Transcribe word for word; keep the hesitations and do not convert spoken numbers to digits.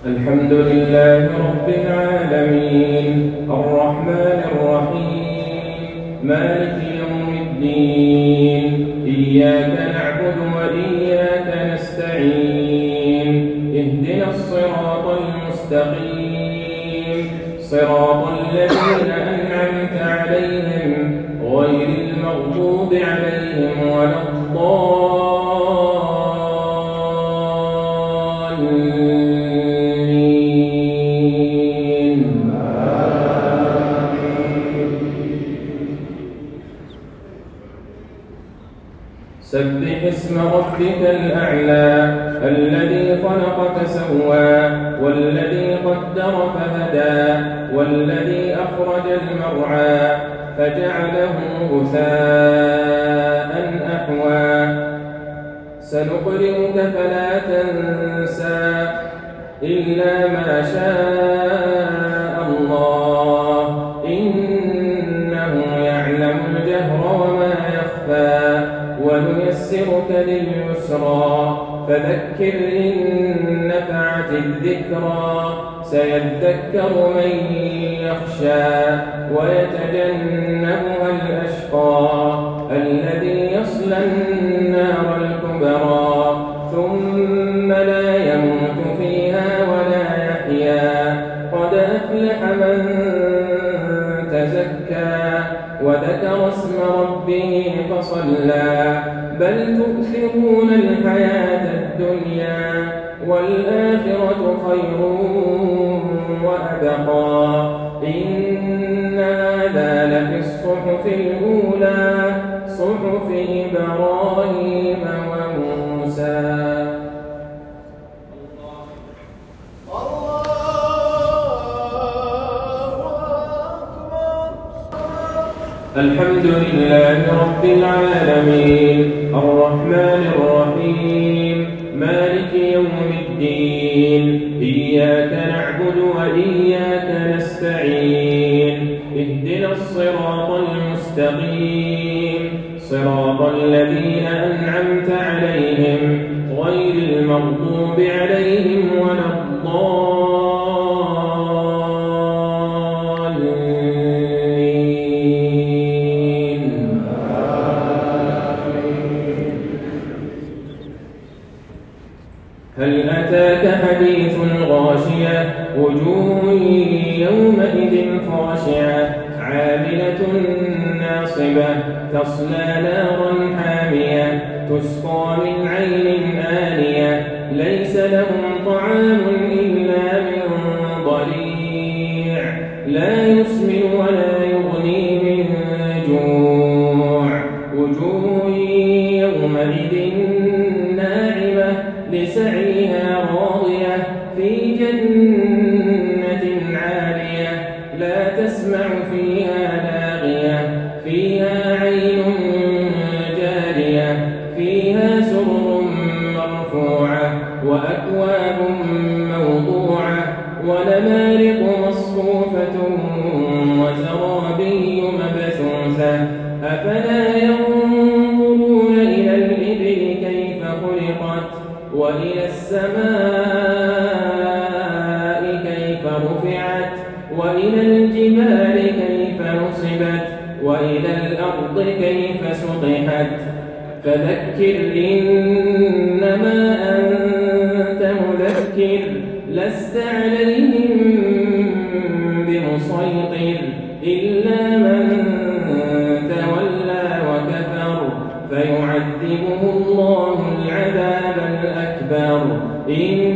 الحمد لله رب العالمين الرحمن الرحيم مالك يوم الدين إياك نعبد وإياك نستعين اهدنا الصراط المستقيم صراط الذين أنعمت عليهم غير المغضوب عليهم ولا الضالين. سبح اسم ربك الأعلى الذي خلق فسوى والذي قدر فهدى والذي أخرج المرعى فجعله غثاء أحوى سنقرئك فلا تنسى إلا ما شاء الله إنه يعلم الجهر وما يخفى ونيسرك لليسرى فذكر إن نفعت الذكرى سيذكر من يخشى ويتجنبها الأشقى الذي يصلى النار الكبرى ثم لا يموت فيها ولا يحيا قد أفلح من تزكى وذكر اسم ربه فصلى بل تؤثرون الحياة الدنيا والآخرة خير وأبقى إن هذا لفي الصحف الأولى صحف إبراهيم وموسى. الحمد لله رب العالمين الرحمن الرحيم مالك يوم الدين إياك نعبد وإياك نستعين اهدنا الصراط المستقيم صراط الذين أنعمت عليهم غير المغضوب عليهم ولا الضالين. هل أتاك حديث الغاشية وجوه يومئذ خاشعة عاملة ناصبة تصلى نارا حامية تسقى من عين آنية ليس لهم طعام إلا من ضريع لا يسمن ولا يغني من جوع وجوه يومئذ ناعمة لسعيها راضية في جنة عالية لا تسمع فيها لاغية فيها عين جارية فيها سرر مرفوعة وأكواب موضوعة ونمارق مصفوفة وزرابي مبثوثة أفلا ينظرون إلى الإبل كيف خلقت وإلى السماء كيف رفعت وإلى الجبال كيف نصبت وإلى الأرض كيف سطحت فذكر إنما أنت مذكر لست عليهم بمسيطر إلا من تولى وكفر فيعذبه الله العذاب الأكبر إن